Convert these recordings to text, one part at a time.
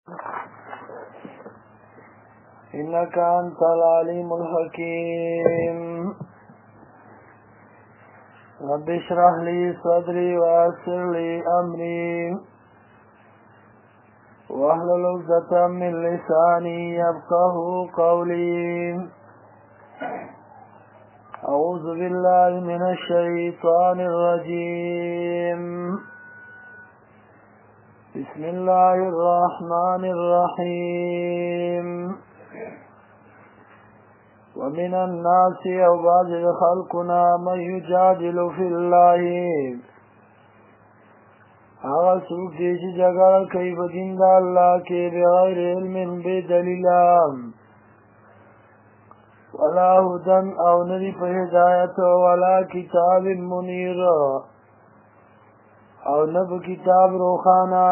إنك أنت العليم الحكيم رب اشرح لي صدري ويسر لي أمري واحلل عقدة من لساني يفقهوا قولي أعوذ بالله من الشيطان الرجيم بسم الله الرحمن الرحيم ومن الناس وبعض خلقنا من يجادل في الله هغه څوک چې جګړه کوي په دین د الله کې بغیر علم بدلیل ولا هدى او ندی په هدایت ولا کتاب منیر او نب کتاب روخانا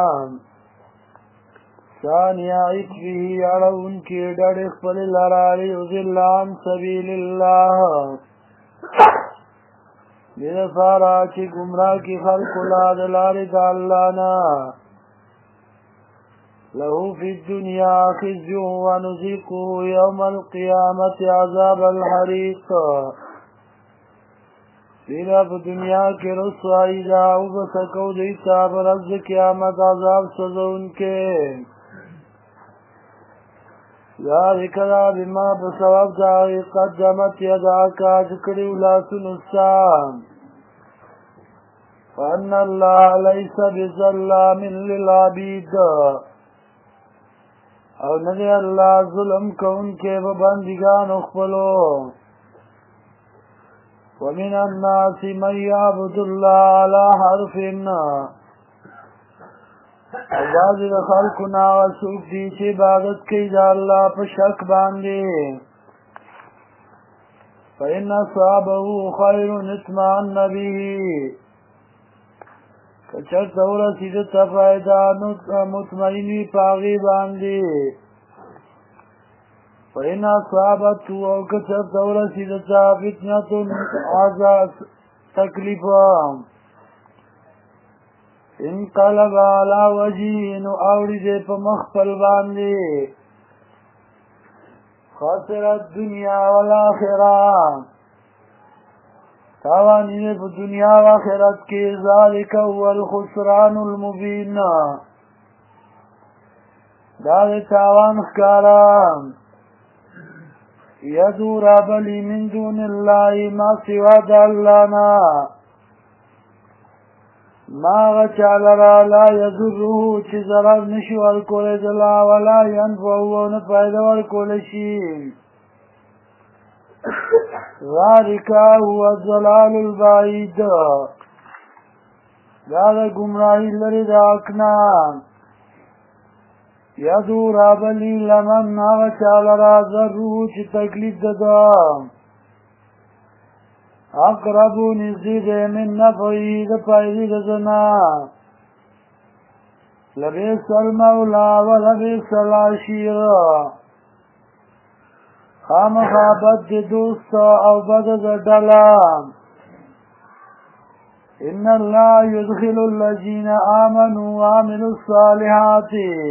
ثانیہ عطفه اړون کې ډډ خپل لارې یذل عن سبیل الله دې فارا چې گمراه کی خلق اولاد لارې د الله نه له فی الدنيا خزي ونذيقه يوم القيامة عذاب الحريق دینا په دنیا کې رسوائی دا او بسکو دیتا پر از قیامت عذاب سزون کے ذالک دا بما بسبب دا قدمت یدعکا جکڑی اولاسن السام فان اللہ لیس بظلام للعبید او ندی اللہ ظلم کون کے ببندگان اخبلو ومن الناس من يعبد الله على حرف بعض خلقنا وسوق دي چې عبادت کوي د الله په شک باندې فإن صابه خير اطمئن به کچر ورسید ته فائدہ نو مطمئنی پاغي باندې فإن أصابته أو كتبت ورسيدتها فتنة عذاب تكلفا انقلب على وجهه أورد فمخفل باندي خسر الدنيا والآخرة تاوانين في الدنيا والآخرة ذلك هو الخسران المبين دار تاوان خكاران يدور بلي من دون الله ما سوى دلانا ما غچال را لا يضره چه ضرر نشو ورکول دلا ولا ينفعو نفايده ورکول شي ذلك هو الضلال البعيد دا گمراهی لري دا اکنان یدور بلی لمن ناغچال را ذرو چی تکلیف ددا اقربو نزدید من نفعی دا پایدی دزنا لبیس المولا و لبیس العشیر خام خوابت دی دوستا او بد دلا ان اللہ يدخل الذین آمنوا وعملوا الصالحات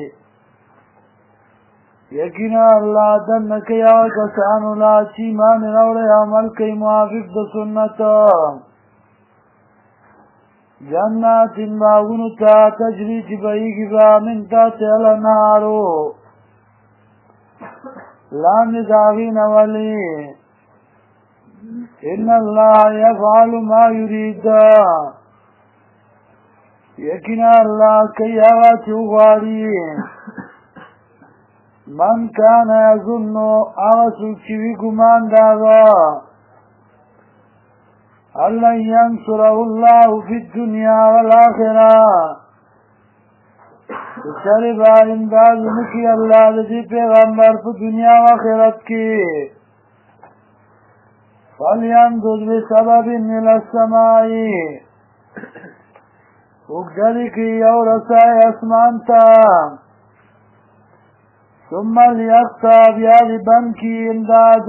یقینا اللہ دن کیا کسانو لا چیمان روڑے عمل کئی موافق دا سنت جنات باغونو تا تجری چبئی گبا من تا تیلنارو لان داغین ولی ان اللہ یفعل ما یرید یقینا اللہ کئی آغا چوغاری من کان یظنو آغسوک چوی گمان داغا اللہ ینصره اللہ فی الدنیا والآخرہ شرب امداد نکی اللہ دی پیغمبر پا دنیا و آخرت کی فَلْيَنْظُرْ بِسَبَبٍ إِلَى السَّمَاءِ اگدری کی یو رسائی اسمان تا ثم ليقطع بیاد بند کی امداد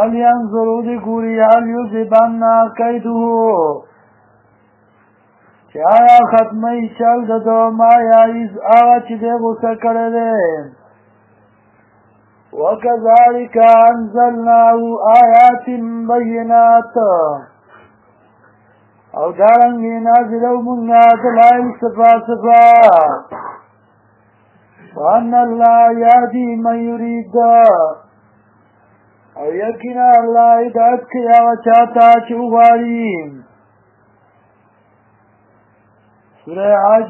فَلْيَنْظُرُ دی گوری حَلْ يُذِبَنَّ قَيْدُهُ چې آیا ختمی چل د دوم آیا ایز آغا چې دی غصه کړی دی وکذالک انزلناه آیات بینات او دارنګې نازلو مونږه دلایل صفا صفا وان الله یهدی من یرید او یقینا الله هدایت کوي هغه چاته چې وغواړي سوره حج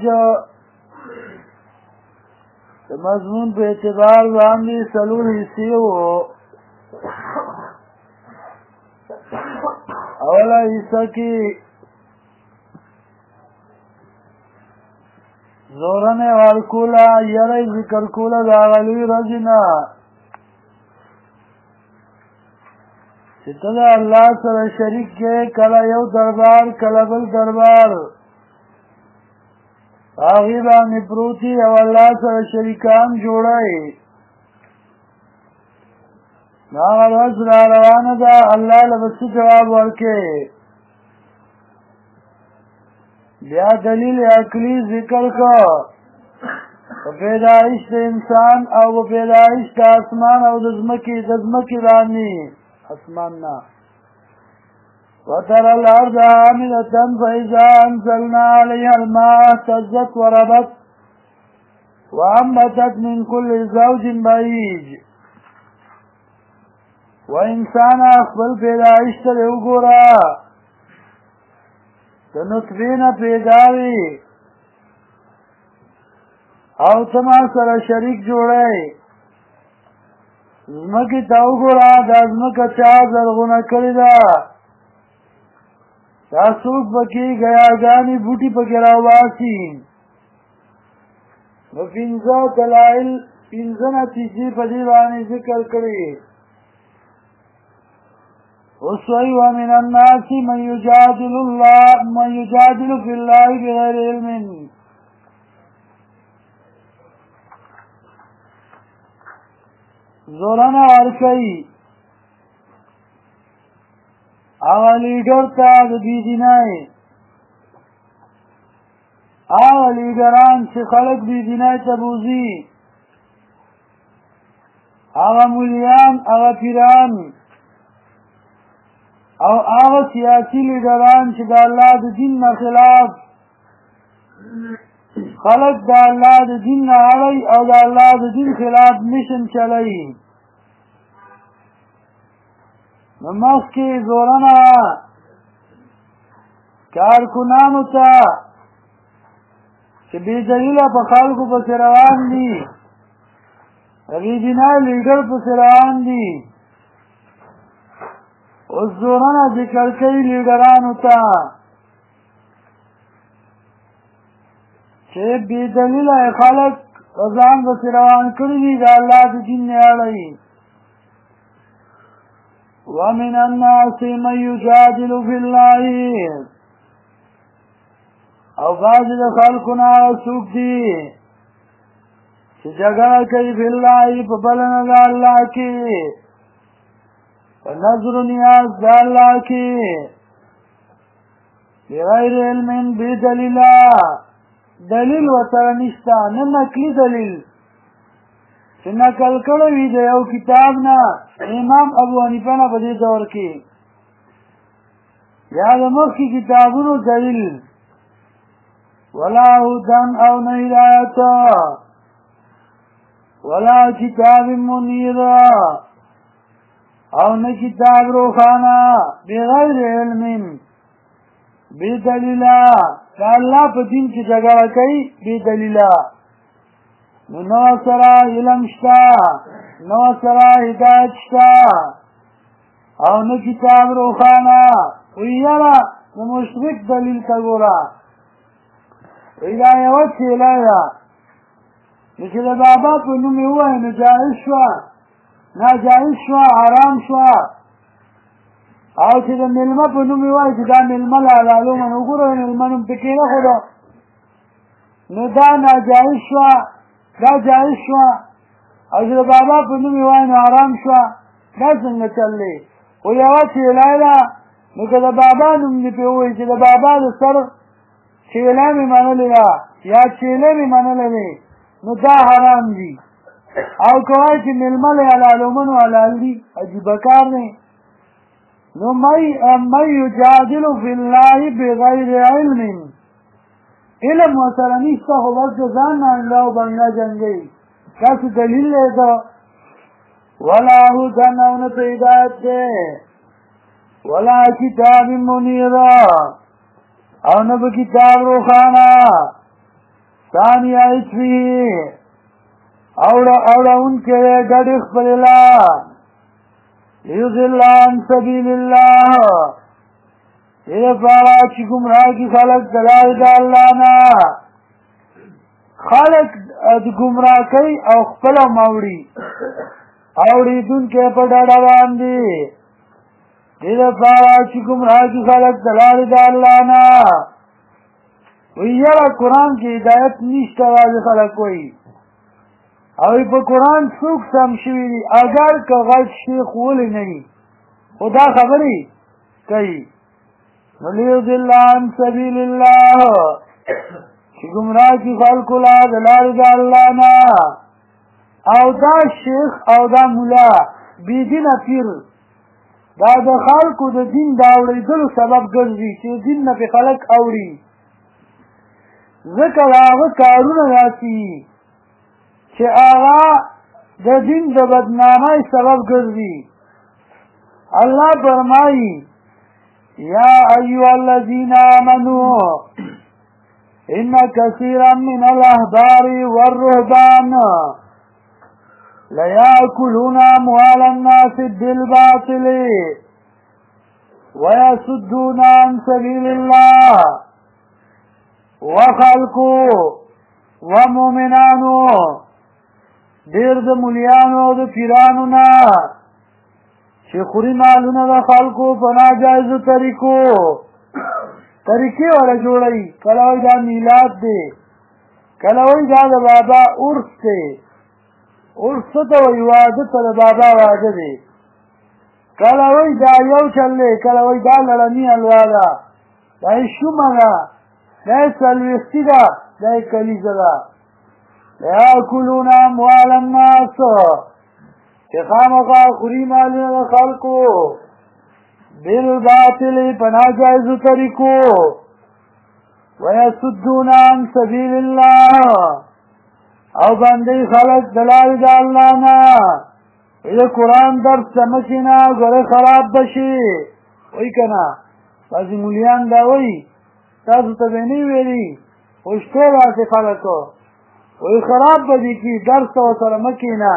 د مضمون په اعتبار باندې څلور حصې وو اوله حصه کې زورنه ورکولا یره ذکر کولا د هغه لوی ورځې نه چې ته د الله سره شریک کې کله یو دربار کله بل دربار هغې باندې پروتي او الله سره شریکان جوړی نو هغه ورځ را روانه ده الله له به څه جواب ورکړي بیا دلیل عقلی ذکر کو په پیدایش د انسان او په پیدایش د اسمان او د ځمکې باندې اسمان نه وترى الأرض هامدة فإذا أنزلنا عليها الماء اهتزت وربت وأنبتت من كل زوج بهيج وإنسان خپل پیدایش ته وګوره د نطفې نه پیدا وي او ته ما سره شریک جوړی ځمکې ته وګوره دا ځمکه چا زرغونه کړې ده دا څوک پکې ګیاګانې بوټي پکې راوباسي نو پنځه دلایل پنځه نتیجې په دې باندې ذکر کړي اوس وایي ومن الناس من یجادل فی الله بغیر علم زورانه ورکوي هغه لیډر ته د بېدینۍ هغه لیډران چې خلک بېدینۍ ته بوځي هغه مولیان هغه پیران او هغه سیاسي لیډران چې د الله د دین نه خلاف خلک د الله د دین نه اړوي او د الله د دین خلاف میشن چلوي نو مخکې زورنه کارکنانو ته چې بې دلیله په خلکو پسې روان دي بېدینه لیډر پسې روان دي اوس زورنه ذکر کوي لیډرانو ته چې بې دلیله خلک ځان پسې روان کړي دي د الله د دین نه اړوي ومن الناس من یجادل فی الله او بعض د خلقنا څوک دي چې جګړه کوي فی الله په بلنه د الله کې په نظر نیاز د الله کې بغیر علم بدلیل دلیل ورسره نشته نه نقلي دلیل چې نقل کړی وي د یو کتاب نه امام ابو حنیفه نه په دې دور کې یا د مخکې کتابونو دلیل ولا هدن او نه هدایت ولا کتاب منیر او نه کتاب روښانه بغیر علم بدلیل د الله په دین کې جګړه کوي بدلیل نو سره علم شته نو سره هدایت شته او نه کتاب روښانه ویاره د مشرک دلیل ته ګوره وی دا یوه چیله ده نو چې د بابا په نوم یې ووایي نو جایز شوه ناجایز شوه حرام شوه او چې د مېلمه په نوم یې ووایي چې دا مېلمه له حلالو من وګوره مېلمه نوم پکې نه ښوده نو دا ناجایز شوه دا جایز شوه او چې د بابا په نوم یې ووایي نو حرام شوه دا څنګه چل دی خو یوه چیلی ده نو که د بابا نوم دې پرې ووایي چې د بابا د سر چیله می منلی دا یا چیله می منلی دی نو دا حرام دی او کوای چې ململ حلالومن حلال دی عجیب کار دی نو من یجادل فی الله بغیر علم علم وسره نشته خو بس ځان نه الله او بنده جنګي تاسو دلیل لیدو ولا هدن او نه هدایت دی ولا کتاب منیر او نه به کتاب روښانه ثانی ایچوی اوڑا ان کے ڈڑ اخبر اللہ لیضل عن سبیل اللہ یہ پارا چی گمراہ کی خلق دلال دا اللہ نا خلق گمراہ کئی او خپل موڑی اوڑی دن کے پا ڈڑا باندی یہ پارا چی گمراہ کی خلق دلال دا اللہ نا ویارا قرآن کی ہدایت نیشتا واضح خلق کوئی اوی پا قرآن سوک سم شوی دی اگر که غلط شیخ ولی نئی خدا خبری کئی ولیضل عن سبیل اللہ چی گمراہ کی خلق لا دلال دا اللہ نا او دا شیخ او دا ملا بی دین پیر دا دا خلق دا دین داوڑی دلو سبب گرزی چی دین نا پی خلق اوڑی ذکر آغا کارون راسی چه آغا د دین د بدنامی سبب گردی اللہ فرمائی یا ایوہ الذین آمنوا ان کثیرا من الاحبار والرهبان لیاکلون اموال الناس بالباطل ویصدون عن سبیل اللہ وخلقو ومؤمنانو دیر د مولیانو د پیرانو نا چې خوري مالونه د خلکو په ناجایزو طریقې ولا جوړوي کله وایي دا میلاد دی کله وایي دا د بابا عرس دی عرس ته وایي واده ته د بابا واده دی کله وایي دا یو چل دی کله وایي دا لړني حلوا ده دا یې شومه ده دا یې څلوېښتي ده دا یې کلیزه ده لیاکلون اموال الناس چه خامقا خوری مالین خلقو بالباطل پناجائزو طریقو ویسدون عن سبیل اللہ او بندی خلق دلال دا اللہ نا یہ قرآن درس سمکینا گره خراب بشی وی کنا بازی مولیان دا وی تاسو تبینی ویلی خوشتو باسی خلقو وی خراب بدی کی درس و سرمکینا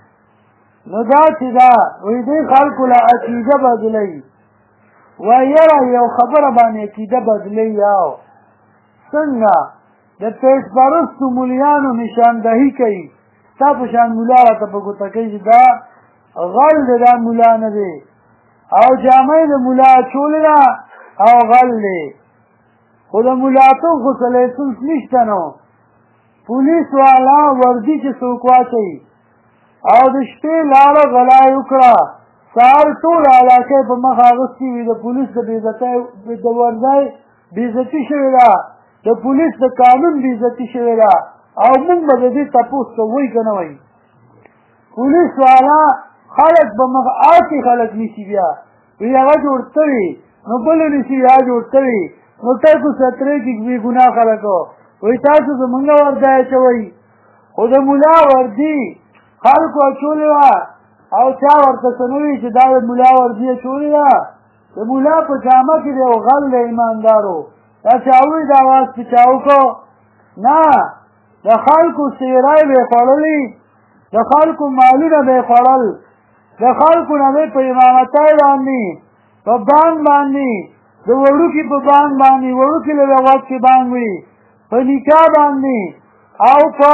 نو دا چی دا وی دی خلقو لا عقیده بدلی وی یرا یو خبر بانی عقیده بدلی یاو سنگا دا پیش پرستو مولیانو نشاندهی کئی تا پشان مولا را تا پکو تکی دا غل دا مولا ندی او جامعی دا مولا چولی دا او غل دی خود مولاتو خسلیسنس نشتنو پولیس والا وردی چې څوک واچوي او د شپې لاره غلا وکړه سهار ټول علاقې په مخ اغوستي وي د پولیس د بېعزتۍ د ورځی بېعزتي شوې ده د پولیس د قانون بېعزتي شوې ده او موږ به د دې تپوس کوو که نه وایي پولیس والا خلک به مخ آتي خلک نیسي بیا وي هغه جوړ شوي نو بل نیسي یا جوړ شوي نو تاسو سترې کې بې ګناه خلکو وی تاسو زمونږ ورده اچوئ خو د ملا وردي خلکو اچولې وه او چا ورته څه نه وي چې دا د ملا وردي اچولې ده د ملا په جامه کې دی او غل دی ایماندارو دا چا ووایي دا اواز پې چا وکړو نه د خلکو څېرای به یې خوړلي د خلکو مالونه به یې خوړل د خلکو نه به په امامتۍ باندې په بانک باندې د وړوکي په بانک باندې وړوکي له د غوږ کې بانک وي په نکاح باندې او په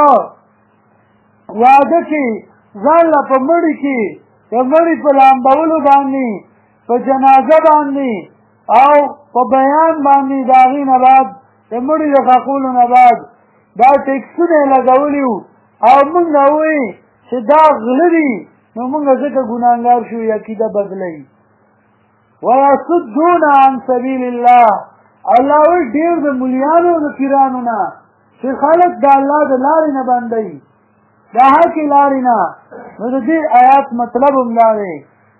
واده کې ځان له په مړي کې د مړي په لامبولو باندې په جنازه باندې او په بیان باندې د هغې نه بعد د مړي د ښخولو نه بعد دا ټیکسونه یې لګولي وو او مونږ وایي چې دا غله دي نو مونږ ځکه ګناهګار شو عقیده بدلوي ویصدون عن سبیل الله الله وی ډېر د مليانو د پیرانو نه چې خلک د الله د لارې نه بندوي د حق لارې نه نو د دې آیات مطلب هم دا دی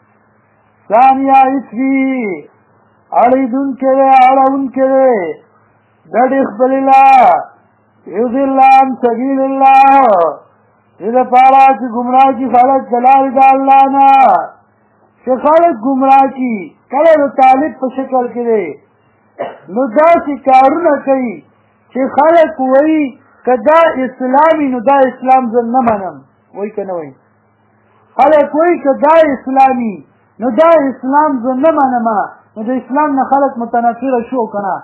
ثانیه اسوي اړیدونکی دی اړونکی دی ګډې خپلې لار یضل عن سبیل الله دې دپاره چې ګمراه کړي خلک د لارې د الله نه چې خلک ګمراه کړي کله د طالب په شکل کې دی نو داسې کارونه کوي چې خلک وایي که دا اسلامي نو دا اسلام زه نه منم وایي که نه وایي خلک وایي که دا اسلامي نو دا اسلام زه نه منم نو د اسلام نه خلک متنفره شو که نه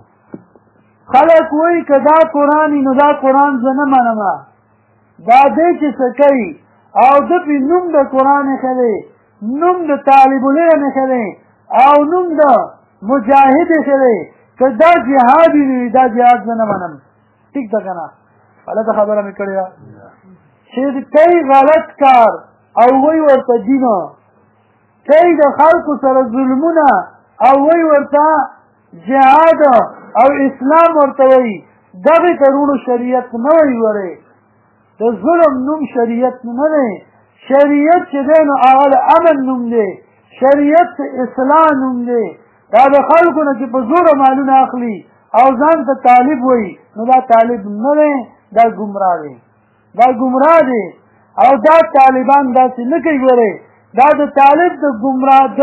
خلک وایي که دا قرآني نو دا قرآن زه نه منم دا دی چې څه کوي او ده پې نوم د قرآن ایښی دی نوم د طالب العلم ایښی دی او نوم د مجاهد ایښی دی که دا جهاد وي دا جهاد زه نه منم ټیک ده که نه غلطه خبره مې کړې ده چې کوي غلط کار او وایي ورته دین کوي د خلکو سره ظلمونه او وایي ورته جهاد او اسلام ورته وایي دغې کارونو شریعت نه وایي ورې د ظلم نوم شریعت نه دی شریعت چې دی نو هغه د امن نوم دی شریعت اصلاح نوم دی دا د خلکو نه چې په زوره مالونه اخلي او ځان ته طالب وایي نو دا طالب نه دی دا ګمراه دی دا ګمراه دی او دا طالبان داسې نه کوي ګورې دا د طالب د ګمراه د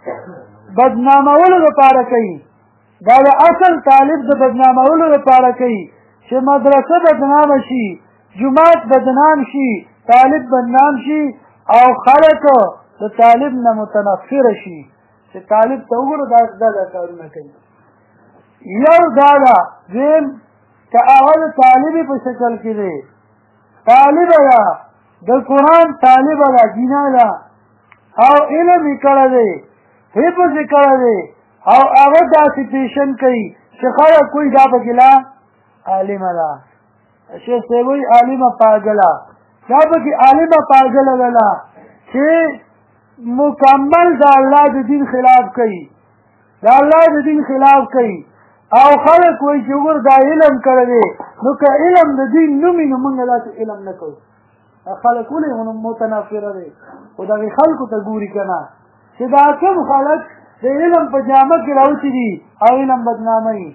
بدنامولو لپاره کوي دا د اصل طالب د بدنامولو لپاره کوي چې مدرسه بدنامه شي جماعت بدنام شي طالب بدنام شي او خلک د طالب نه متنفره شي چې طالب ته وګوره دا کارونه کوي یو دا ده دویم که هغه د طالبې په شکل کې دی طالبه ده د قرآن طالبه ده دینه ده او علم یې کړی دی حفظ یې کړی دی او هغه داسې پیشن کوي چې خلک کوئی دا پکې لا عالمه ده شیخ صاحب وایي عالمه پاگله دا پکې عالمه پاگله ده چې مکمل د الله د دین خلاف کوي د الله د دین خلاف کوي او خلک وایي چې وګوره دا علم کړی دی نو که علم د دین نومي نو موږ داسې علم نه کوو خلک ولې متنفره دی خو دغې خلکو ته ګوري که نه چې دا کوم خلک د علم په جامه کې راوتي دي او علم بدناموي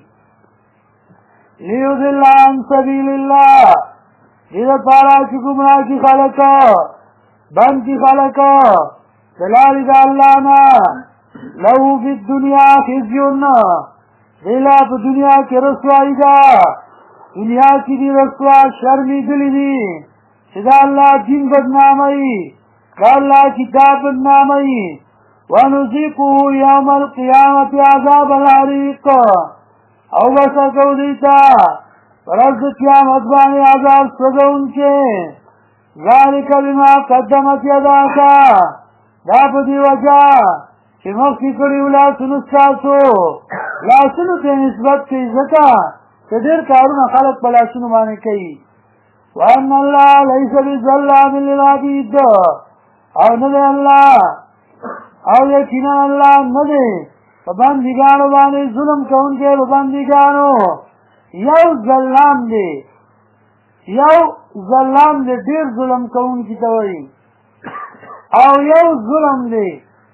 لیضل عن سبیل الله دې دپاره چې ګمراه کړي خلک بند کړي خلک د لارې د الله نه له فی الدنیا خزي دی لا په دنیا کې رسوایي ده دنیا کې دي رسوا شرمېدلي دي چې د الله دین بدناموي د الله کتاب بدناموي ونذيقه يوم القيامة عذاب الحريق او بسکو دیتا پرز قیامت باندې عذاب سوځونکی ذلك بما قدمت يداك دا په دې وجه چې مخکې کړي وو لاسونو ستاسو لاسونو ته نسبت کوي ځکه چې ډېر کارونه خلک په لاسونو باندې کوي وان الله ليس بظلام للعبيد او نه دی الله او یقینا الله نه دی په بندګانو باندې ظلم کوونکی په بندګانو یو ظلام دی ډېر ظلم کوونکي ته وایي او یو ظلم دی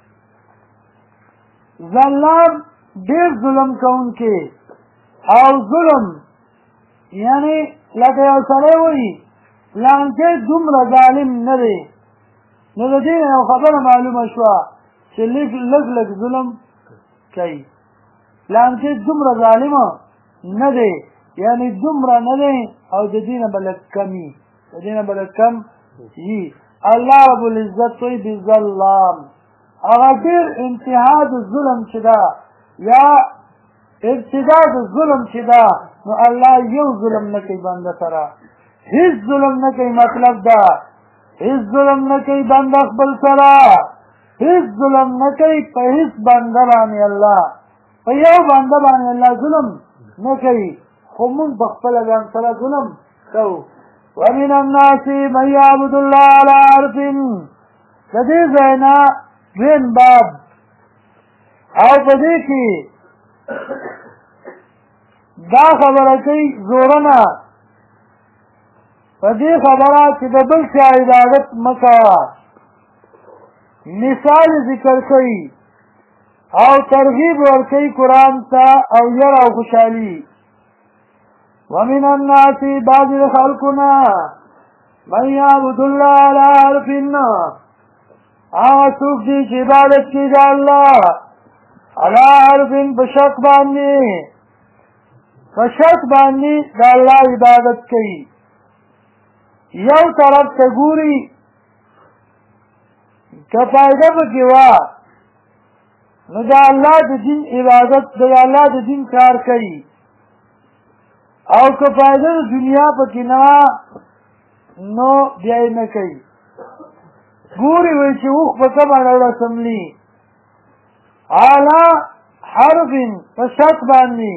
ظلام ډېر ظلم کوونکی او ظلم یعنی لکه یو سړی وایي پلانکی دومره ظالم نه دی نو د دې یو خبره معلومه شوه چې لږ ظلم کوي پلانکی دومره ظالمه نه دی یعنی دومره نه دی او د دې نه به لږ کم وي د دې نه به لږ کم وي الله رب العزت وایي بظلام هغه ډېر انتها د ظلم چې ده یا ابتدا د ظلم چې ده نو الله یو ظلم نه کوي بنده سره هیڅ ظلم نه کوي مطلب ده هیڅ ظلم نه کوي بنده خپل سره هیڅ ظلم نه کوي په هیڅ بنده باندې الله په یو بنده باندې الله ظلم نه کوي خو موږ په خپله ځان سره ظلم کوو ومن الناس من یعبد الله علی حرف د دې ځای نه دویم باب او په دې کې دا خبره کوي زورنه په دې خبره چې د بل چا عبادت مه کوه. مثال ذکر کوي او ترغیب ورکوي قرآن ته او یر او خوشحالي. ومن الناس بعض خلقنا من یعبد الله علی حرف هغه څوک دي چې عبادت کوي د الله علی حرف په شک باندې د الله عبادت کوي. یو طرف ته ګوري که فایده پکې وه نو د الله د دین عبادت د الله د دین کار کوي، او که فایده د دنیا پکې نه وه نو بیا یې نه کوي. ګوري وایي چې اوښ په کومه ډوله سملي اعلی حرف په شک باندې،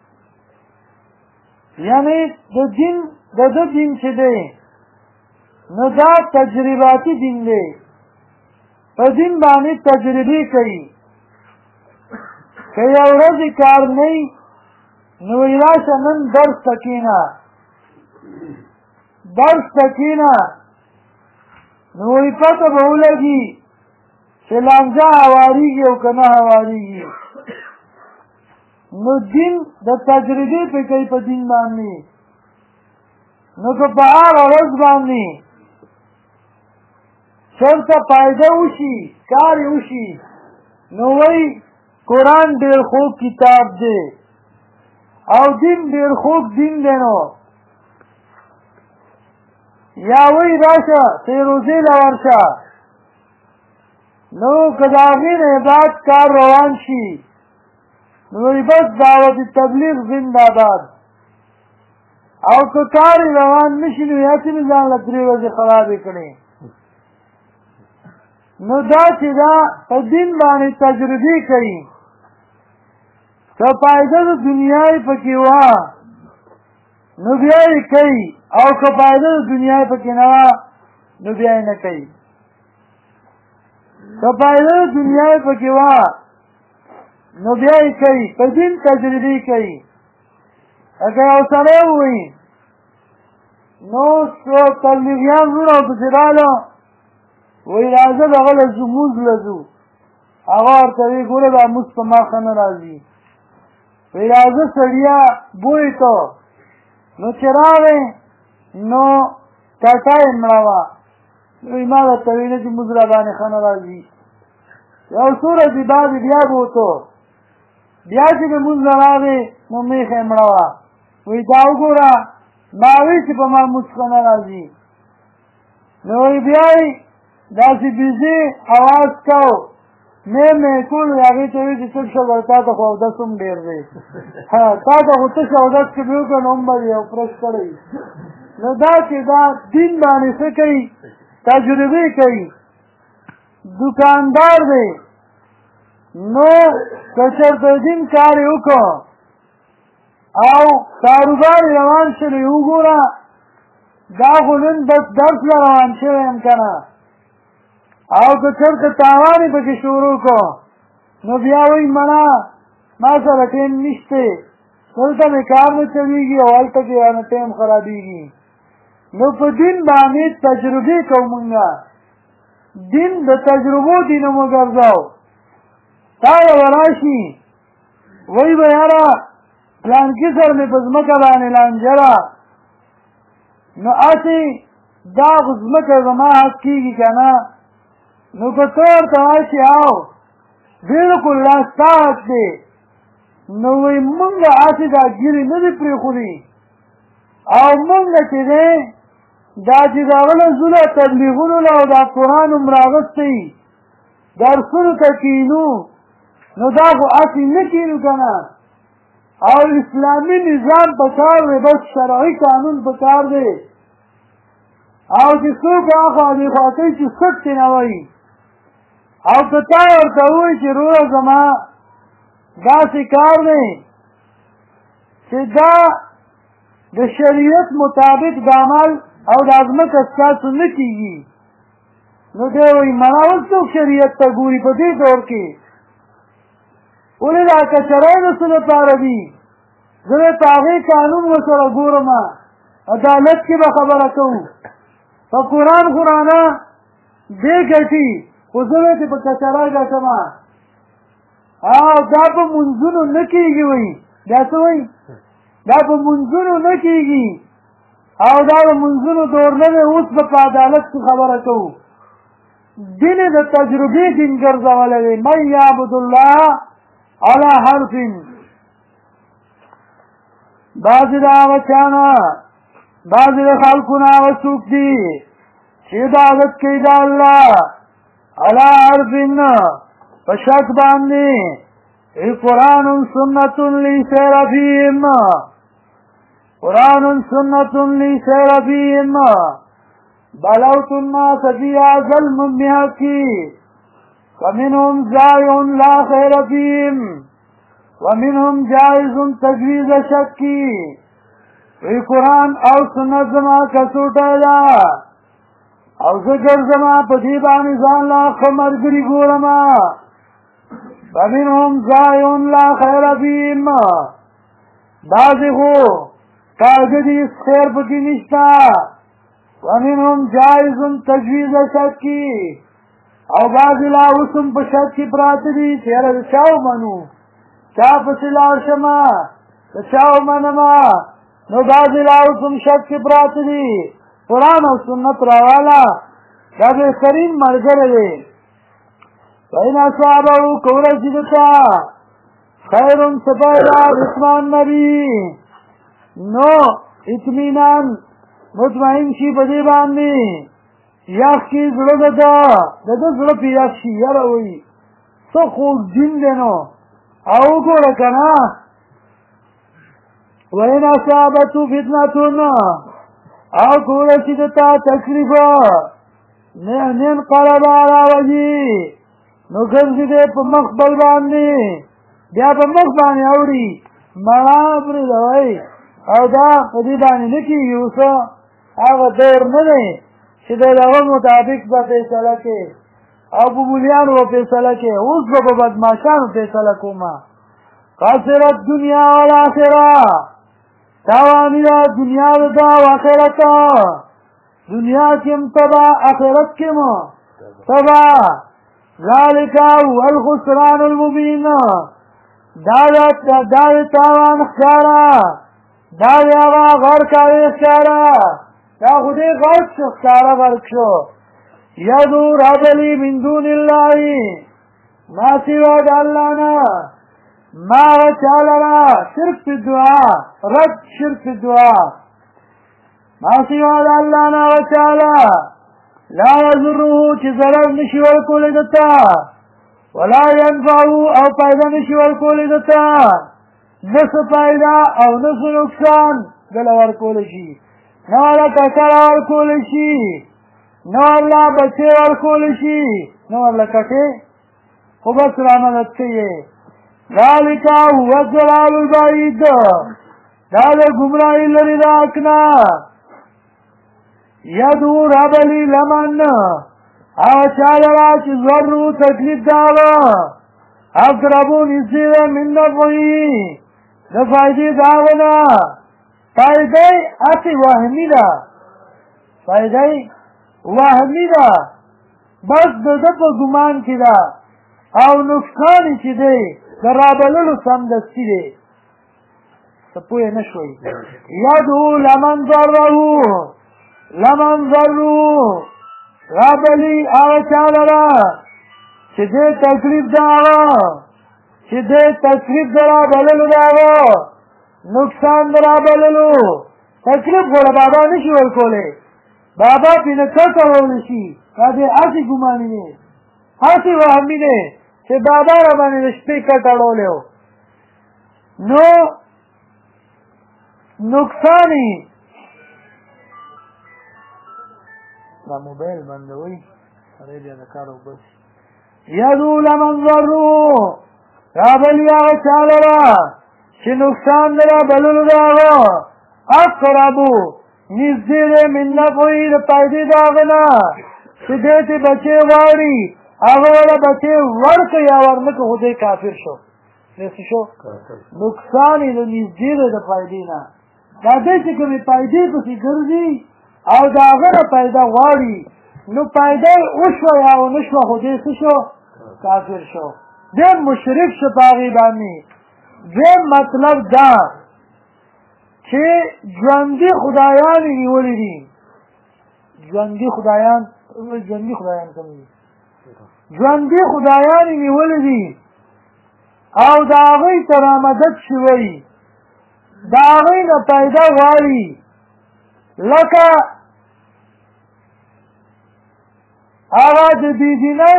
یعنی د ده دین چې دی نو دا تجرباتي دین دی، په دین باندې تجربې کوي. که یو ورځې کار نه وي نو وایي راشه نن درس ته کښېنه نو وایي پته به ولګي چې لانجه هواریږي او که نه هواریږي. نو دین د تجربې پې کوي په دین باندې. نو که په هغه ورځ باندې چېرته فایده وشي کار یې وشي نو وایي قرآن ډېر خوږ کتاب دی او دین ډېر خوږ دین دی. نو یا وایي راشه فیروزې له ورشه نو که د هغې نه بعد کار روان شي نو وایي بس دعوت تبلیغ زنده باد. او که کار روان نه شي نو هسې مې ځان له 3 ورځې خرابې کړې. نو دا چې دا په دین باندې تجربې کوي، که فایده د دنیا یې پکې وه نو بیا یې کوي، او که فایده د دنیا یې پکې نه وه نو بیا یې نه کوي. که فایده د دنیا یې پکې وه نو بیا یې کوي، په دین تجربې کوي. اگه یو سړی ووایي نو تبلیغیان زونه ورپسې راغله وایي راځه دغه له ځو مونځ له ځو. هغه ورته وایي ګوره دا مونځ په ما ښه نه راځي. وایي راځه سړیه بوی ته. نو چې راغی نو ټاټه یې مړه وه. وایي ما درته ویلي چې مونځ راباندې ښه نه راځي. یو څو ورځې بعد بیا بوتو، بیا چې د مونځ نه راغی نو میخه یې مړه وه. وایي دا وګوره ما وایي چې په ما مونځ ښه نه راځي. نو وایي بیا یې داسې بیزې اواز کو مې کول، هغې ته وایي چې تل شه بل تا ته خو اودس هم ډېر دی، تا ته خو تش اودس که مې وکړه نو هم به یو فرش کړی. نو دا چې دا دین باندې څه کوي تجربې کوي. دکاندار دی نو که چېرته دین کار یې وکړو او کاروبار روان شوی وګوره دا خو نن بس درس له روان شوی یم که نه، او که چېرته تاوان یې پکې شروع کړو نو بیا وایي مړه ما سره ټیم نشته، دلته مې کار نه چلېږي او هلته کې رانه ټیم خرابېږي. نو په دین باندې تجربې کوو مونږه، دین د تجربو دین مو ګرځو. تا یوه راشي وایي به یاره پلانکي سر مې په ځمکه باندې لانجه ده، نو هسې دا خو ځمکه زما حق کېږي که نه. نو که ته ورته وایې چې او بلکل دا ستا حق دی، نو وایي مونږ هسې دا ګیرې نه دي پرېښودي او مونږ چې دی دا چې د هغه له ځو له تبلیغونو له او دا قرآن هم راغستی درسونو ته کښېنو نو دا خو هسې نه کښېنو که نه. او اسلامي نظام پکار دی، بس شرعي قانون پکار دی. او چې څوک هاخوا دېخوا کوي چې ست یې نه وایي، او که تا ورته ووایي چې وروره زما داسې کار دی چې دا د شریعت مطابق د عمل او د ځمکه ستاسو نه کېږي، نو دی وایي مړه اوس څوک شریعت ته ګوري په دې دور کې؟ ولې دا کچری د څه لپاره دي؟ زه په هغې قانون ورسره ګورم عدالت کې به خبره کوو په قرآن خورانه دې ګټي خو زه چې په کچره ګټم دا په منځونو نه کېږي وایي دا څه وایي دا په منځونو نه کېږي او دا د منځونو دور نه دی اوس به په عدالت کې خبره کوو دین د تجربې دین ګرځولی دی من یعبد الله علی حرف بعضې د هغه چا نه بعضې د خلکو نه هغه څوک دي چې عبادت کوي د الله علی حرف په شک باندې قرآن سنت لیس رفیهم قرآن سنت لیس رفیهم بلوت الناس فی هذا المبهج ومنهم زائع لا خیر فیهم ومنهم جائز تجویز شک وی قرآن او سنت زما کسوټه ده او زه ګرځمه په دې باندې ځان لا ښه ملګري ګورم ومنهم زائع لا خیر فیهم بعضې خو کارګه دي خیر پکې نشته ومنهم جائز تجویز شک او بعضې لا اوس هم په شک کې پراته دي چې یاره د چا ومنو چا پسې لاړ شمه د چا ومنمه نو بعضې لا اوس هم شک کې پراته دي قرآن او سنت راواله دا بهترین ملګری دی فإن أصابه كورسد تا خير سفيدا رسمان نبي نو اطمینان مطمئن شي په دې باندې یخ کې زړه ده د زړه په یخ شي یاره وایي څه خوږ دین دی نو او وګوره که نه وإن أصابته فتنة او کورسد تا تکلیف انقلب على وجهه نو ګرځي دی په مخ بل باندې بیا په مخ باندې اوري مړه پرېږده وایي او دا په دې باندې نه کېږي اوس هغه دور نه دی چې د هغه مطابق به فیصله کې او په مولیانو به فیصله کې اوس به په بدماشانو فیصله کومه خسرت دنیا والآخره تاواني ده دنیا ده او آخرت دنیا کې هم تبا آخرت کې هم تبا ذالک هو الخسران المبین دا تاوان ښکاره دا دی هغه غرق هغې ښکاره دا خو دې غرق شو ښکاره غرق شو یدو رابلی من دون الله ما سوا د الله نه ما هغه چا لره شرک په دعا رد شرک په دعا ما سوا د الله نه هغه چا له لا یضره چې ضرر نشي ورکولی دته ولا ینفعو او پیدا نشي ورکولی دته نه څه پیدا او نه څه نقصان دله ورکولی شي نه والا ککړه ورکولی شي نه والا بچې ورکولی شي نه والا کټې خو بس رامدد کوي ذلک هو الضلال البعید دا د ګمراهۍ لرې د حق نه یدو رابلی لمن هغه چا لره چې ضرو تکلیف د هغه اقربو نږدې ده من نفعې د فایدې د هغه نه فایده یې هسې وهمي ده فایده یې وهمي ده بس د ده په ګمان کې ده او نقصان یې چې دی د رابللو سمدستي دی ته پوه نه شوئ یدو لمن ضرو رابلی هغه چا لره چې دې تکلیف د هغه چې دې تکلیف د رابللو د هغه نقصان د رابللو تکلیف خو بابا نشي ورکولی بابا پرې نه څه کولی شي دا دې هسې ګماني دی هسې وهمي دی چې بابا را باندې د شپې کټ اړولی و نو نقصان یې دا موبایل بندوئ سړی بیا د کار وبس یدو لمن ضرو رابلي هغه چا لره چې نقصان د رابللو د هغه اقربو نږدې دی من نفعې د پیدې د هغه نه چې دې ته بچې غواړي هغه وله بچې ورکړه یا ورنکړه خو دی کافر شو څه شو نقصان یې د نږدې دی د فایدې نه دا دی چې کومې فایدې پسې ګرځي او د هغه نه فایده غواړي نو فایده یې وشوه یا ونه شوه خو دې څه شو کافر شو دی مشرک شو په هغې باندې دویم مطلب دا چې ژوندي خدایان یې نیولي دي ژوندي خدایان کوم دي ژوندي خدایان یې نیولي دي او د هغوی سره مدد شوی د هغوی نه پیدا غواړي لکه هغه د بېدینۍ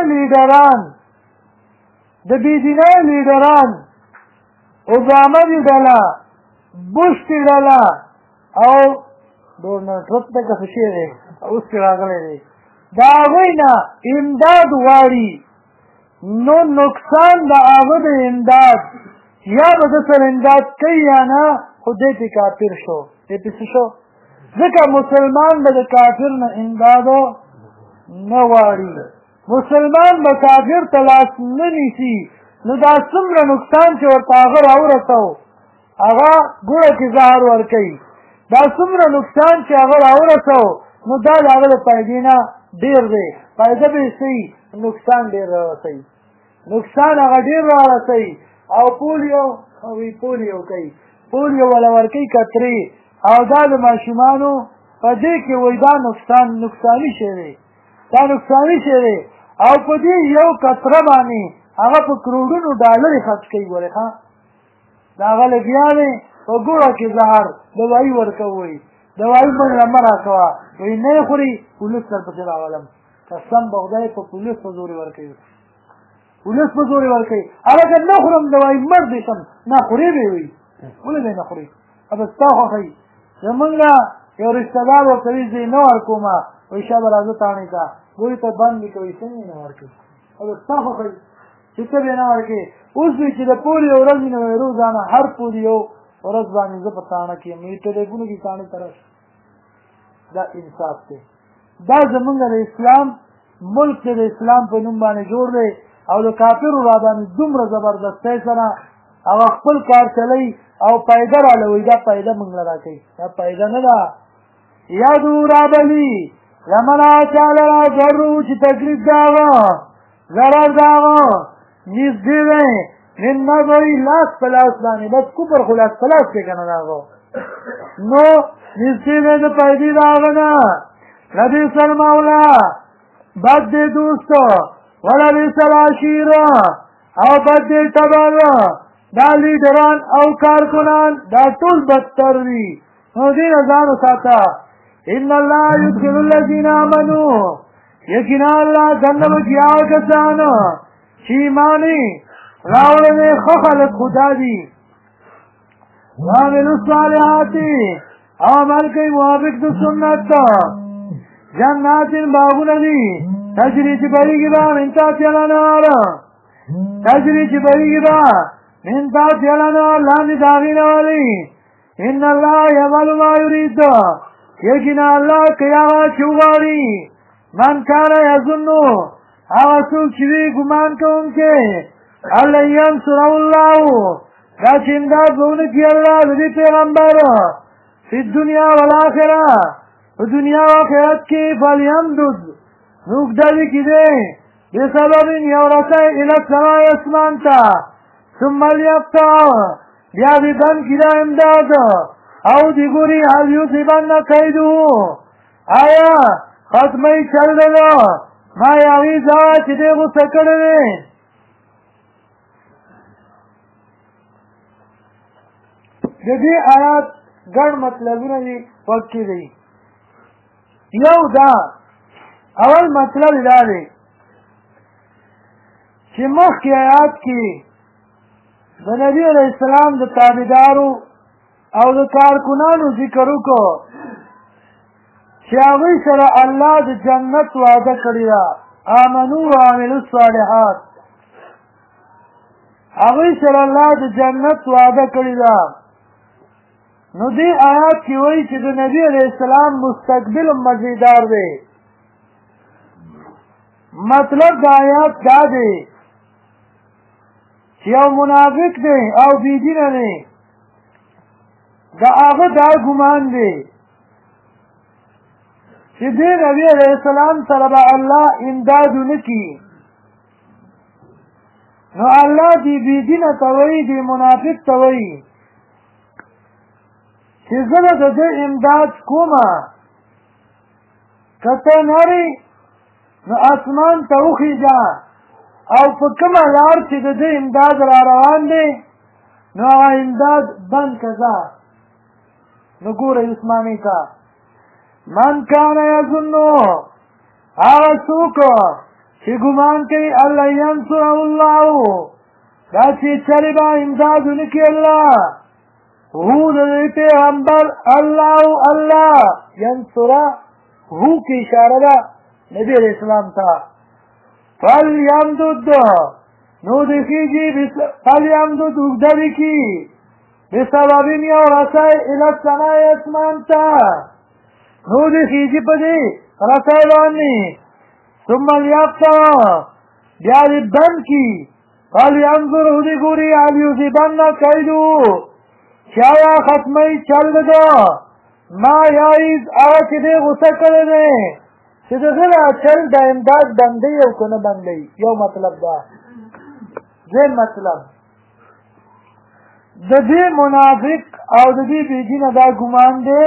لیډران اوباما دی ډله بوش دی ډله او ډونالډ ټرمپ ته که څه شی دی اوس کې راغلی دی د هغوی نه امداد غواړي نو نقصان د هغه د امداد یا به ده سره امداد کوي یا نه خو دی پې کافر شو دی پې څه شو ځکه مسلمان به د کافر نه امداد نه غواړي مسلمان به کافر ته لاس نه نیسي نو دا څومره نقصان چې ورته هغه راورسو هغه ګوړه کې زهر ورکوي دا څومره نقصان چې هغه راورسو نو دا د هغه د فایدې نه ډېر دی فایده به یې صحیح نقصان ډېر رارسوي نقصان هغه ډېر رارسوي او پولیو کوي پولیو وله ورکوي کترې او دا د ماشومانو په دې کې وایي دا نقصاني شی دی دا نقصاني شی دی او په دې یو کتره باندې هغه په کروڑونو ډالرې خرڅ کوي ګورې ښه د هغه لګیا دی په ګوړه کې زهر دوایي ورکوئ دوایي منډه مه راکوه وایي نه یې خوري پولیس درپسې راولم قسم به خدای په پولیس په زور یې ورکوي هلکه نه خورم دوایي مړ دې شم نه خورې به یې وایي ولې به یې نه خوري به ستا خوښوي زمونږ یو رشته دار ورته وایي زه یې نه ورکومه وایي شابه راځه تاڼې ته ګورې ته بند دي کوي څنګه یې نه ورکوي به ستا خوښوي چې ته به یې نه ورکوې اوس وایي چې د پولیو ورځ مې نه وایي روزانه هر پولیو ورځ باندې زه په تاڼه کې یم وایي ټلیفونو کې تاڼې ته راشي دا انصاف دی دا زمونږ د اسلام ملک د اسلام په نوم باندې جوړ دی او د کافرو را باندې دومره زبردستۍ سره هغه خپل کار چلی او پیده رالوي دا پیده موږ له راکوي دا پیده نه ده یادو رابلي لمنا چا لره ضرو چې تکلیف د هغه ضرر د هغه نږدې دی من نګوي لاس په لاس باندې بس کفر خو لاس په لاس کې که نه د هغه نو نږدې دی د پیدې د هغه نه لبیس المولا بد دی دوستو ولبیس العشیر او بد دی تبر دا لیډران او کارکنان دا ټول بدتر وي نو دې نه ځان وساته ان الله يدخل الذين امنوا یقینا الله جنت کې هغه کسان چې ایمان راوړل ښه خلک خدا دي وعملوا الصالحات عمل کوي موافق د سنت جنات باغونه دي تجري چې بهیږي به من تحتها الانهار من تحتها الانهار لاندې د هغې نه ولي ان الله یفعل ما یرید یقینا الله کوي هغه چې وغواړي من کان یظن هغه څوک چې وي ګمان کوونکی الله ینصره الله دا چې امداد به ونکړي الله د دې پیغمبر فی الدنیا والآخره په دنیا او آخرت کې فلیمدد نو اوږده کې دی بسبب یو رسی الی السماء اسمان ته ثم لیقطع بیا دې بند کړي دا امداد او دې ګوري هل یصیبن کیدو آیا ختمه چل ده ما یې هغې ځای چې دی غوسه کړی دی د دې آیات ګڼ مطلبونه دي پکې دي یو دا اول مطلب دا دی چې مخکې آیات کې د نبي علیه السلام د تابعدارو او د کارکنانو ذکر وکړو چې هغوی سره الله د جنت وعده کړې ده آمنو وعملوا الصالحات هغوی سره الله د جنت وعده کړې ده نو دې آیات کې وایي چې د نبي علیه السلام مستقبل مزیدار دی مطلب د آیات دا دی چې یو منافق دی او بېدینه دی د هغه دا ګمان دی چې دې نبي علیه السلام سره به الله امداد ونه کړي نو الله دې بېدینه ته وایي دې منافق ته وایي چې زه به د ده امداد کومه که ته نرې نو اسمان ته وخېږه او په کومه لار چې د ده امداد را روان دی نو هغه امداد بند که ځه نو ګوره عثماني کا من کان یظنو هغه څوک چې ګمان کوي الله ینصره الله دا چې چرې به امداد ونه کړي الله هو د پیغمبر الله ینصره هو کی اشاره ده نبی علیہ السلام ته فلیمدد نو دخیږي فلیمدد اوږده کی بسبب یو رسای الی السماء اسمان ته نو دخیږي په دې رسای باندې ثم لیقطع بیا دې بند کی فلینظر دې ګوري هل یذهبن کیدو چایا ختمی چل ده ما یایز هغه چې دې غوسه کړی دی چې د هغه چل د امداد بندي او که نه بندي یو مطلب ده دویم مطلب د دې منافق او د دې بېدینه دا ګمان دی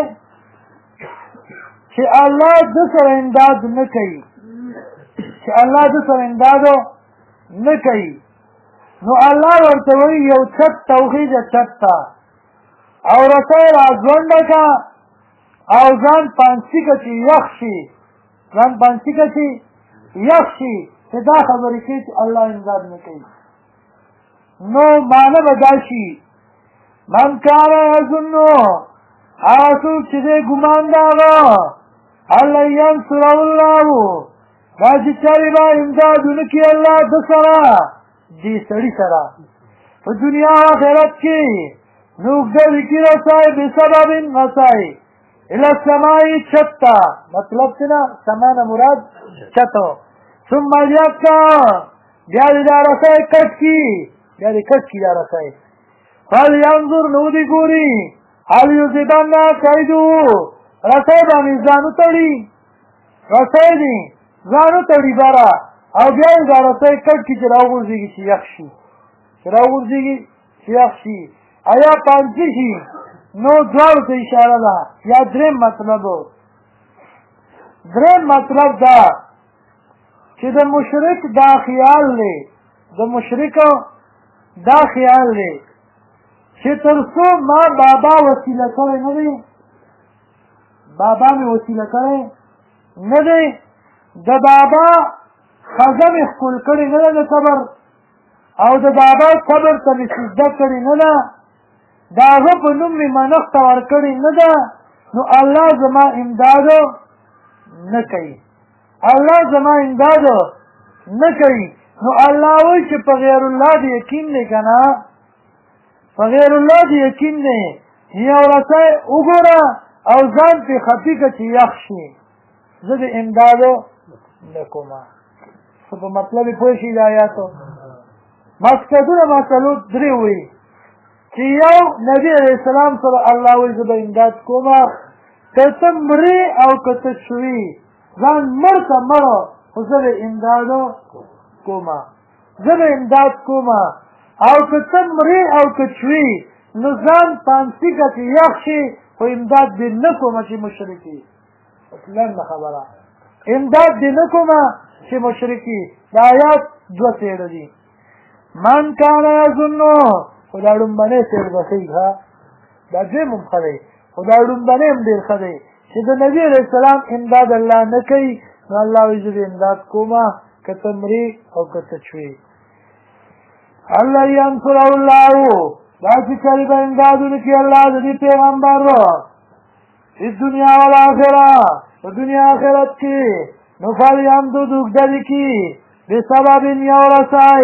چې الله د سره امداد نه کوي چې الله د سره امداد نه کوي نو الله ورته وایي یو چت توخیجه چت ته او رسۍ را ځونډه که او ځان پانسي که چې یخ شي ځان پانسي که چې یخ شي چې دا خبرې کوي چې الله امداد نه کوي نو معنی به دا شي من کان یظنو هغه څوک چې دی ګمان د هغه الله ینصره الله دا چې چارې به امداد ونه کړي الله ده سره دې سړي سره په دنیا او آخرت کې نو اوږده کی رسای بسبب رسای الى السماء چتا مطلب چې نه سما نه مراد چتو ثم یقطع بیا دې دا رسای کټ کی بیا دې کټ کی دا رسای فلینظر نو دې ګوري هل یذهبن کیدو رسای باندې ځانو تړي رسای دې ځانو تړي بارا او بیا دې دا رسای کټ کی چې راوغورځېږي چې یخ شي چې راوغورځېږي چې یخ شي آیا پانسی شي نو دواړو ته اشاره ده یا دریم مطلب دا چې د مشرک دا خیال دی د مشرک دا خیال دی چې تر څو ما بابا وسیله کړی نه دی بابا مې وسیله کړی نه دی د بابا خزه مې ښکل کړې نه ده د قبر او د بابا قبر ته مې سجده کړې نه ده د هغه په نوم مې منښته ورکړې نه ده نو الله زما امداد نه کوي الله زما امداد نه کوي نو الله وایي چې په غیر الله دې یقین دی که نه په غیر الله دې یقین دی یو رسۍ وګوره او ځان پرې خفي که چې یخ شي زه د امداد نه کومه څه په مطلب یې پوه شي د آیاتو مقصدونه مسلو درې وایي چې یو نبي علیه السلام سره الله وایي زه به امداد کومه که ته مرې او که ته شوي ځان مړ ته مړه خو زه به امداد کومه زه به امداد کومه او که ته مرې او که شوي نو ځان پانسي که چې یخ شي خو امداد دې نه کومه چې مشرکي لنډه خبره امداد دې نه کومه چې مشرکي د آیات دوه څېړه دي من کان یظنو خو دا ډومبنی څېړ به ښي ښه دا دویم هم ښه دی خو دا ډومبنی هم ډېر ښه دی چې د نبي علیه السلام امداد الله نه کوي نو الله وایي زه دې امداد کومه که ته مرې او که ته چوې الله ینصره الله دا چې کله به امداد ونه کړي الله د دې پیغمبر په دنیا والآخره په دنیا آخرت کې نو فلیمدد اوږده کړي بسبب یو رسۍ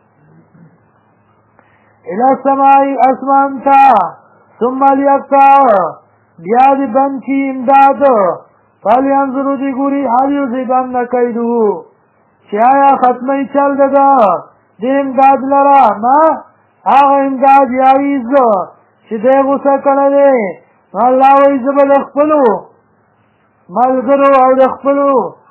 الى السماء اسمان تا ثم لیقطع بیا دې بند کی امداد فلینظر دې ګوري هل یذهبن کیدو چې آیا ختمی چل ده د د امداد لره ما هغه امداد یایز چې دی غوسه کړی دی الله وایي زه به د خپلو ملګرو او د خپلو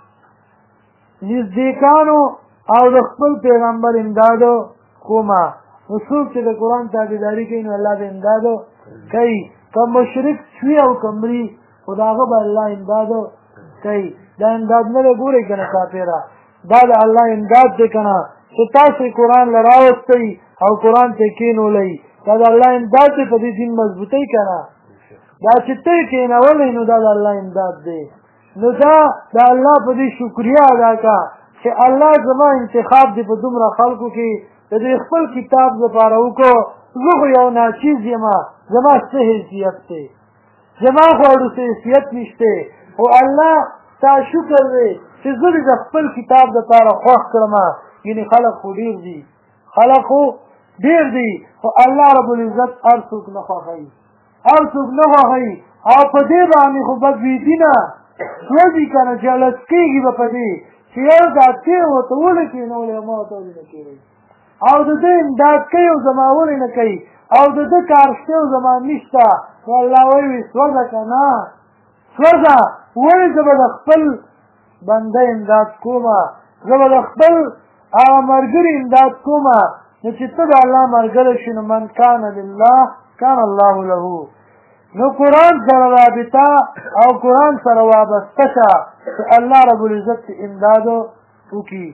نزدېکانو او د خپل پیغمبر امدادو کومه نو څوک چې د قرآن تابعداري کوي نو الله به امدادو کوي که مشرک شوي او که مري خو د هغه به الله امدادو کوي دا امداد نه دی ګورئ که نه کافره دا د الله امداد دی که نه چې تاسې قرآن له راوستی او قرآن ته کېنولی دا د الله امداد دی په دې دین مضبوطی که نه دا چې ته یې کېنولی نو دا د الله امداد دی نو دا د الله په دې شکریه ادا کا چې الله زما انتخاب دی په دومره خلکو کې د دې خپل کتاب دپاره وکړو زه خو یو ناچیز یم زما څه حیثیت دی زما خو اړو څه حیثیت نشته خو الله تا شکر دی چې زه دې د خپل کتاب دپاره خوښ کړم یعنې خلک خو ډېر دي خلک خو ډېر دي خو الله رب العزت هر څوک نه خوښوي هر څوک نه خوښوي او په دې باندې خو بس بېدینه سوځي که نه جلس کېږي به په دې چې یو دا تېر ورته ولې کېنولی او ما ورته ولې نه کېږي او د ده امداد کوي او زما ولې نه کوي او د ده کار شته او زما نشته نو الله وایي سوځه که نه سوځه ولې زه به د خپل بنده امداد کومه زه به د خپل هغه ملګري امداد کومه نو چې ته د الله ملګری شي نو من کان لله کان الله له نو قرآن سره رابطه او قرآن سره وابسته شه چې الله رب العزت امدادو وکړي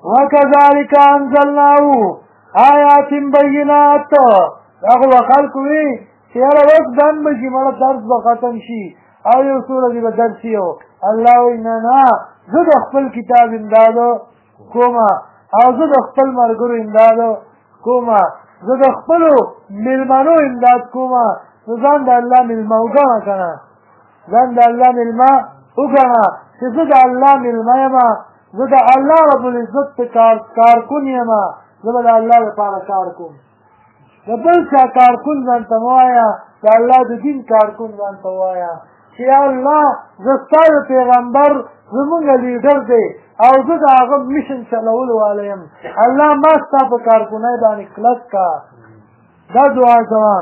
وکذلک انزلناه آیات بینات هغه خلک وي چې یاره اوس دم به شي مړه درس به ختم شي او یو څو ورځې به درس یو الله وایي نه نه زه د خپل کتاب امدادو کومه او زه د خپل ملګرو امدادو کومه زه د خپلو مېلمنو امداد کومه نو ځان د الله مېلمه وګڼه که نه ځان د الله مېلمه وګڼه چې زه د الله مېلمه یم زه د الله رب العزت په کارکون یم زه به د الله لپاره کار کوم د بل چا کارکون ځان ته مه وایه د الله د دین کارکون ځان ته ووایه چې یا الله زه ستا د پیغمبر زمونږ لیډر دی او زه د هغه میشن چلولو والا یم الله ما ستا په کارکونۍ باندې کلک کا دا دعا کوم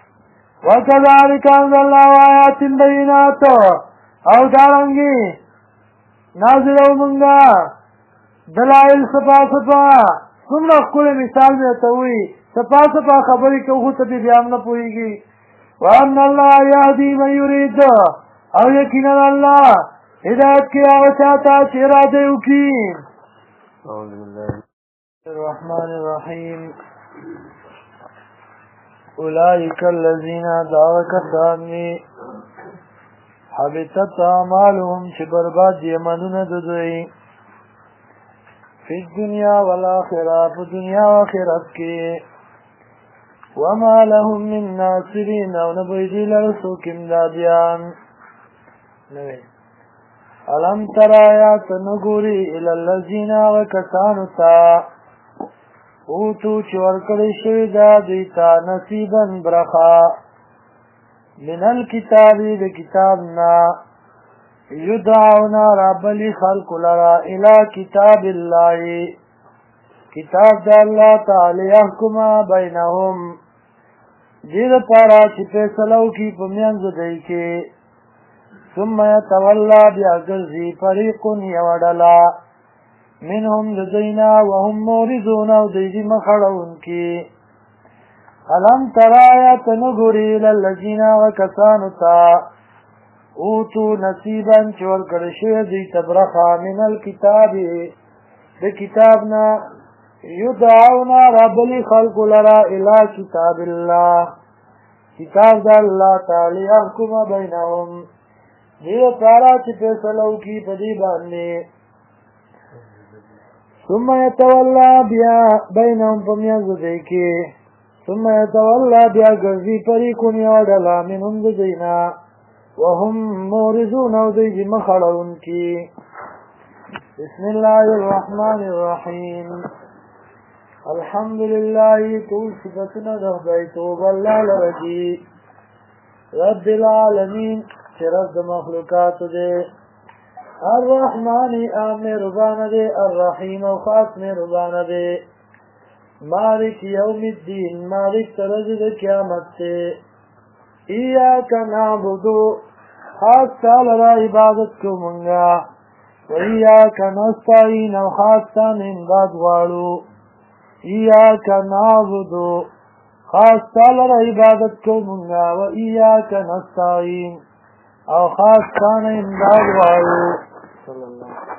وکذلک انزلناه آیات بینات او دارنګې نازلو مونږه دلایل صفا صفا څومره ښکلی مثال مې ورته ووایي صفا صفا خبرې کوو خو ته پې بیا هم نه پوهېږي وان الله یهدي من یرید او یقینا الله هدایت کوي هغه چا ته چې اراده یې وکړي الرحمن الرحیم اولئک الذین دعوا کسان دي حبطت اعمالهم چې برباد دي عملونه د دوی فی الدنیا والآخرة په دنیا و آخرت کې وما لهم من ناصرین او نه به دوی لره څوک امدادیان الم تر آیا ته نه ګورې الی الذین هغه کسانو ته اوتو چې ورکړی شوې ده دوی ته نصیبا برخه من الکتاب د کتاب نه یدعونا رابلی خلق لرا الى کتاب الله کتاب د الله تعالی یحکم بینهم دې لپاره چې فیصله وکړي په منځ دوی کې ثم یتولی بیا ګرځي فریق یوه ډله منهم د دوی نه وهم معرضون او دوی دي مخ اړوونکي الم تر آیا ته نه ګورې الی الذین هغه کسانو ته اوتو نصیبا چې ورکړی شوی دوی ته برخه من الکتاب د کتاب نه یدعونا رابلي خلقو لرا الی کتاب الله کتاب د الله تعالی یحکم بینهم دې لپاره چې فیصله وکړي په دې باندې ثم یتولی بیا بینهم په منځ دوی کې ثم یتولی بیا ګرځي فریقون یوه ډله منهم د دوی نه وهم مورزون او دوی دي مخ اړوونکي بسم الله الرحمن الرحیم الحمد لله ټول صفتونه د خدای توب الله لره دي رب العالمین چې رب د مخلوقاتو دی الرحمن مهربانه دی الرحیم او خاص مهربانه دی مالک یوم الدین مالک ترجد قیامت ایاک نعبدو خاص تعالی را عبادت کو منگا و ایاک نستعین او خاص تان امداد غواړو ایاک نعبدو خاص تعالی را عبادت کو منگا و ایاک نستعین او خاص تان امداد غواړو صلی الله